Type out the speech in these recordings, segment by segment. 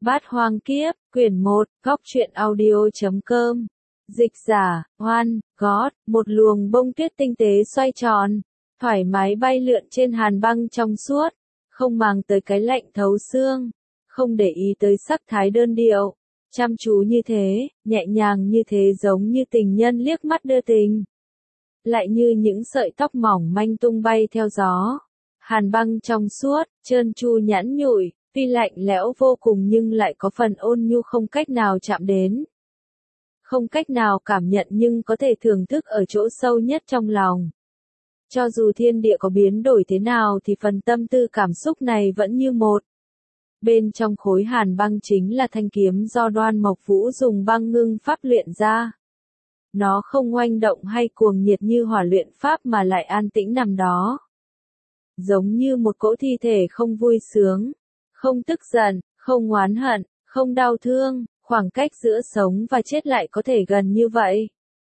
Bát Hoang Kiếp, quyển 1, góc truyện audio.com. Dịch giả, Hoan, Gót, một luồng bông tuyết tinh tế xoay tròn, thoải mái bay lượn trên hàn băng trong suốt, không màng tới cái lạnh thấu xương, không để ý tới sắc thái đơn điệu, chăm chú như thế, nhẹ nhàng như thế, giống như tình nhân liếc mắt đưa tình. Lại như những sợi tóc mỏng manh tung bay theo gió. Hàn băng trong suốt, trơn tru nhẵn nhụi, tuy lạnh lẽo vô cùng nhưng lại có phần ôn nhu không cách nào chạm đến. Không cách nào cảm nhận nhưng có thể thưởng thức ở chỗ sâu nhất trong lòng. Cho dù thiên địa có biến đổi thế nào thì phần tâm tư cảm xúc này vẫn như một. Bên trong khối hàn băng chính là thanh kiếm do Đoan Mộc Vũ dùng băng ngưng pháp luyện ra. Nó không oanh động hay cuồng nhiệt như hỏa luyện pháp mà lại an tĩnh nằm đó. Giống như một cỗ thi thể không vui sướng, không tức giận, không oán hận, không đau thương, khoảng cách giữa sống và chết lại có thể gần như vậy.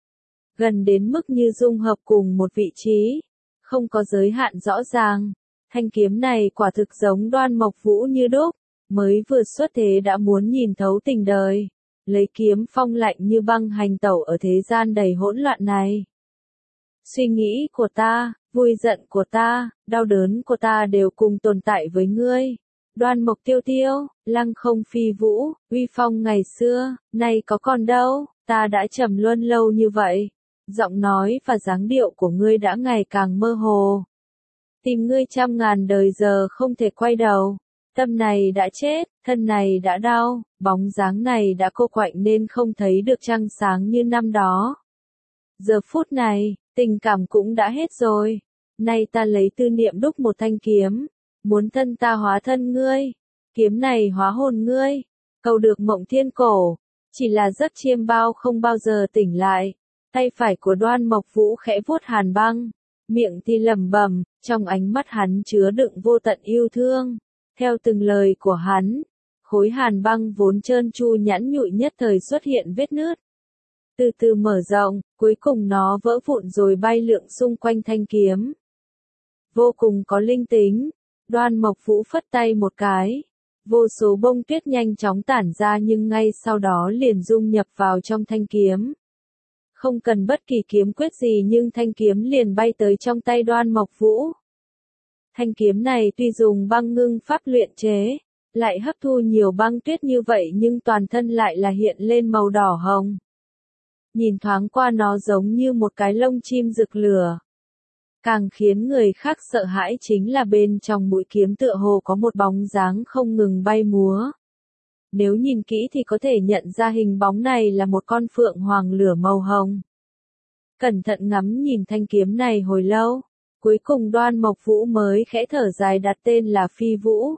Gần đến mức như dung hợp cùng một vị trí, không có giới hạn rõ ràng. Thanh kiếm này quả thực giống Đoan Mộc Vũ như đúc, mới vừa xuất thế đã muốn nhìn thấu tình đời, lấy kiếm phong lạnh như băng hành tẩu ở thế gian đầy hỗn loạn này. Suy nghĩ của ta, vui giận của ta, đau đớn của ta đều cùng tồn tại với ngươi. Đoan Mộc Tiêu Tiêu, lăng không phi vũ, uy phong ngày xưa, nay có còn đâu, ta đã trầm luân lâu như vậy. Giọng nói và dáng điệu của ngươi đã ngày càng mơ hồ. Tìm ngươi trăm ngàn đời giờ không thể quay đầu. Tâm này đã chết, thân này đã đau, bóng dáng này đã cô quạnh nên không thấy được trăng sáng như năm đó. Giờ phút này, tình cảm cũng đã hết rồi. Nay ta lấy tư niệm đúc một thanh kiếm, muốn thân ta hóa thân ngươi, kiếm này hóa hồn ngươi, cầu được mộng thiên cổ, chỉ là giấc chiêm bao không bao giờ tỉnh lại. Tay phải của Đoan Mộc Vũ khẽ vuốt hàn băng, miệng thì lẩm bẩm, trong ánh mắt hắn chứa đựng vô tận yêu thương. Theo từng lời của hắn, khối hàn băng vốn trơn tru nhẵn nhụi nhất thời xuất hiện vết nứt. Từ từ mở rộng, cuối cùng nó vỡ vụn rồi bay lượn xung quanh thanh kiếm. Vô cùng có linh tính, Đoan Mộc Vũ phất tay một cái. Vô số bông tuyết nhanh chóng tản ra nhưng ngay sau đó liền dung nhập vào trong thanh kiếm. Không cần bất kỳ kiếm quyết gì nhưng thanh kiếm liền bay tới trong tay Đoan Mộc Vũ. Thanh kiếm này tuy dùng băng ngưng pháp luyện chế, lại hấp thu nhiều băng tuyết như vậy nhưng toàn thân lại là hiện lên màu đỏ hồng. Nhìn thoáng qua nó giống như một cái lông chim rực lửa. Càng khiến người khác sợ hãi chính là bên trong mũi kiếm tựa hồ có một bóng dáng không ngừng bay múa. Nếu nhìn kỹ thì có thể nhận ra hình bóng này là một con phượng hoàng lửa màu hồng. Cẩn thận ngắm nhìn thanh kiếm này hồi lâu, cuối cùng Đoan Mộc Vũ mới khẽ thở dài đặt tên là Phi Vũ.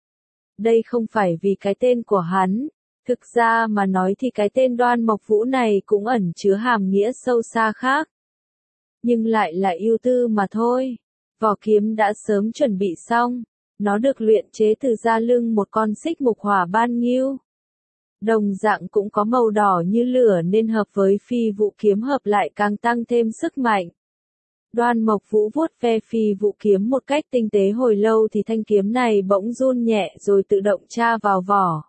Đây không phải vì cái tên của hắn, thực ra mà nói thì cái tên Đoan Mộc Vũ này cũng ẩn chứa hàm nghĩa sâu xa khác. Nhưng lại là yêu tư mà thôi. Vỏ kiếm đã sớm chuẩn bị xong, nó được luyện chế từ da lưng một con xích mục hỏa ban ngưu. Đồng dạng cũng có màu đỏ như lửa nên hợp với Phi Vũ kiếm hợp lại càng tăng thêm sức mạnh. Đoan Mộc Vũ vuốt ve Phi Vũ kiếm một cách tinh tế hồi lâu thì thanh kiếm này bỗng run nhẹ rồi tự động tra vào vỏ.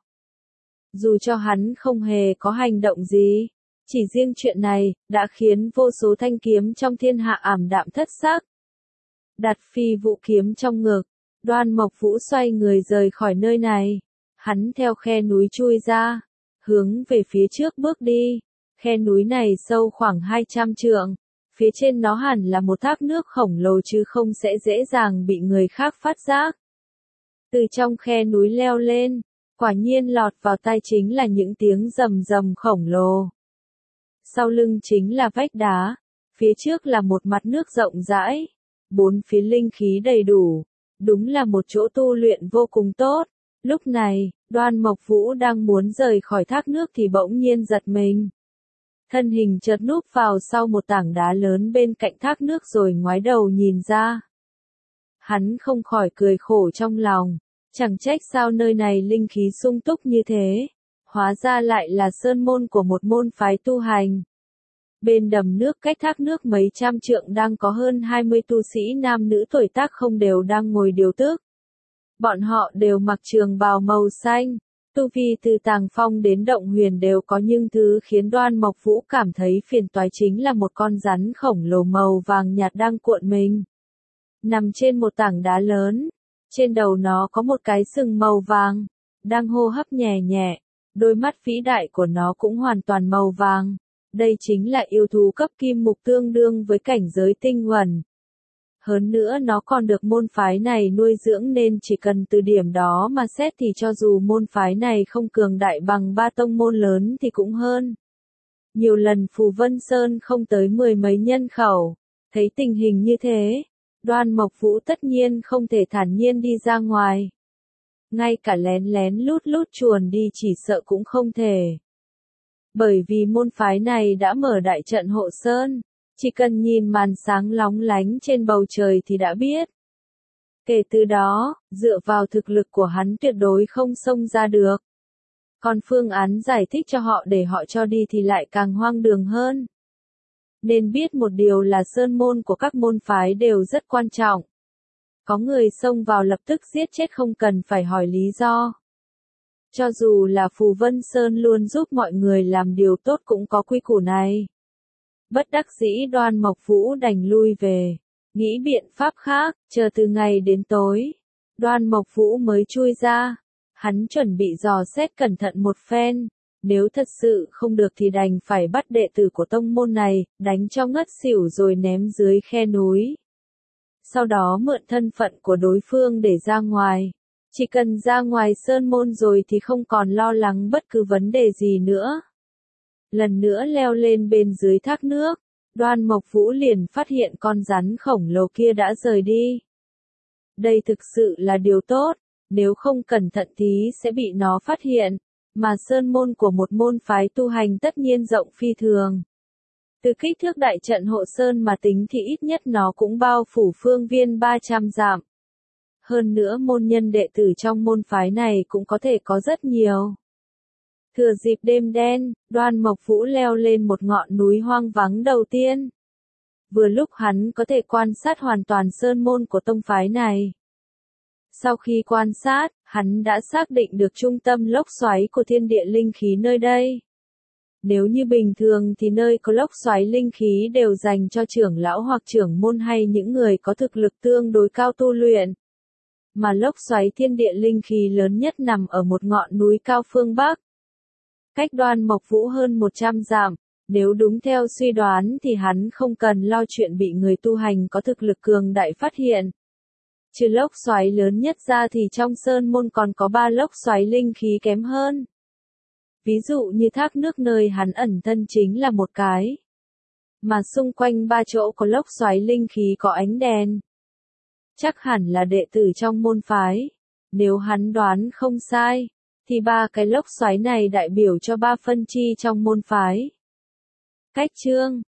Dù cho hắn không hề có hành động gì, chỉ riêng chuyện này đã khiến vô số thanh kiếm trong thiên hạ ảm đạm thất sắc. Đặt Phi Vũ kiếm trong ngực, Đoan Mộc Vũ xoay người rời khỏi nơi này. Hắn theo khe núi chui ra, hướng về phía trước bước đi. Khe núi này sâu khoảng 200 trượng. Phía trên nó hẳn là một thác nước khổng lồ chứ không sẽ dễ dàng bị người khác phát giác. Từ trong khe núi leo lên, quả nhiên lọt vào tai chính là những tiếng rầm rầm khổng lồ. Sau lưng chính là vách đá, phía trước là một mặt nước rộng rãi, bốn phía linh khí đầy đủ, đúng là một chỗ tu luyện vô cùng tốt. Lúc này, Đoan Mộc Vũ đang muốn rời khỏi thác nước thì bỗng nhiên giật mình. Thân hình chợt núp vào sau một tảng đá lớn bên cạnh thác nước rồi ngoái đầu nhìn ra. Hắn không khỏi cười khổ trong lòng, chẳng trách sao nơi này linh khí sung túc như thế, hóa ra lại là sơn môn của một môn phái tu hành. Bên đầm nước cách thác nước mấy trăm trượng đang có hơn 20 tu sĩ nam nữ tuổi tác không đều đang ngồi điều tức. Bọn họ đều mặc trường bào màu xanh, Tu vi từ Tàng Phong đến Động Huyền đều có, nhưng thứ khiến Đoan Mộc Vũ cảm thấy phiền toái chính là một con rắn khổng lồ màu vàng nhạt đang cuộn mình. Nằm trên một tảng đá lớn, trên đầu nó có một cái sừng màu vàng, đang hô hấp nhẹ nhẹ, đôi mắt vĩ đại của nó cũng hoàn toàn màu vàng. Đây chính là yêu thú cấp kim mục tương đương với cảnh giới tinh huẩn. Hơn nữa nó còn được môn phái này nuôi dưỡng nên chỉ cần từ điểm đó mà xét thì cho dù môn phái này không cường đại bằng ba tông môn lớn thì cũng hơn. Nhiều lần Phù Vân Sơn không tới 10 mấy nhân khẩu, thấy tình hình như thế, Đoan Mộc Vũ tất nhiên không thể thản nhiên đi ra ngoài. Ngay cả lén lén lút lút chuồn đi chỉ sợ cũng không thể. Bởi vì môn phái này đã mở đại trận hộ sơn, chỉ cần nhìn màn sáng lóng lánh trên bầu trời thì đã biết. Kể từ đó, dựa vào thực lực của hắn tuyệt đối không xông ra được. Còn phương án giải thích cho họ để họ cho đi thì lại càng hoang đường hơn. Nên biết một điều là sơn môn của các môn phái đều rất quan trọng. Có người xông vào lập tức giết chết không cần phải hỏi lý do. Cho dù là Phù Vân Sơn luôn giúp mọi người làm điều tốt cũng có quy củ này. Bất đắc dĩ Đoan Mộc Vũ đành lui về, nghĩ biện pháp khác, chờ từ ngày đến tối. Đoan Mộc Vũ mới chui ra, hắn chuẩn bị dò xét cẩn thận một phen, nếu thật sự không được thì đành phải bắt đệ tử của tông môn này, đánh cho ngất xỉu rồi ném dưới khe núi. Sau đó mượn thân phận của đối phương để ra ngoài. Chỉ cần ra ngoài sơn môn rồi thì không còn lo lắng bất cứ vấn đề gì nữa. Lần nữa leo lên bên dưới thác nước, Đoan Mộc Vũ liền phát hiện con rắn khổng lồ kia đã rời đi. Đây thực sự là điều tốt, nếu không cẩn thận tí sẽ bị nó phát hiện, mà sơn môn của một môn phái tu hành tất nhiên rộng phi thường. Từ kích thước đại trận hộ sơn mà tính thì ít nhất nó cũng bao phủ phương viên 300 dặm. Hơn nữa môn nhân đệ tử trong môn phái này cũng có thể có rất nhiều. Thừa dịp đêm đen, Đoan Mộc Vũ leo lên một ngọn núi hoang vắng đầu tiên. Vừa lúc hắn có thể quan sát hoàn toàn sơn môn của tông phái này. Sau khi quan sát, hắn đã xác định được trung tâm lốc xoáy của thiên địa linh khí nơi đây. Nếu như bình thường thì nơi có lốc xoáy linh khí đều dành cho trưởng lão hoặc trưởng môn hay những người có thực lực tương đối cao tu luyện. Mà lốc xoáy thiên địa linh khí lớn nhất nằm ở một ngọn núi cao phương Bắc. Cách Đoan Mộc Vũ hơn 100 dặm, nếu đúng theo suy đoán thì hắn không cần lo chuyện bị người tu hành có thực lực cường đại phát hiện. Trừ lốc xoáy lớn nhất ra thì trong sơn môn còn có 3 lốc xoáy linh khí kém hơn. Ví dụ như thác nước nơi hắn ẩn thân chính là một cái. Mà xung quanh 3 chỗ có lốc xoáy linh khí có ánh đèn. Chắc hẳn là đệ tử trong môn phái. Nếu hắn đoán không sai, thì 3 cái lốc xoáy này đại biểu cho 3 phân chi trong môn phái. Cách chương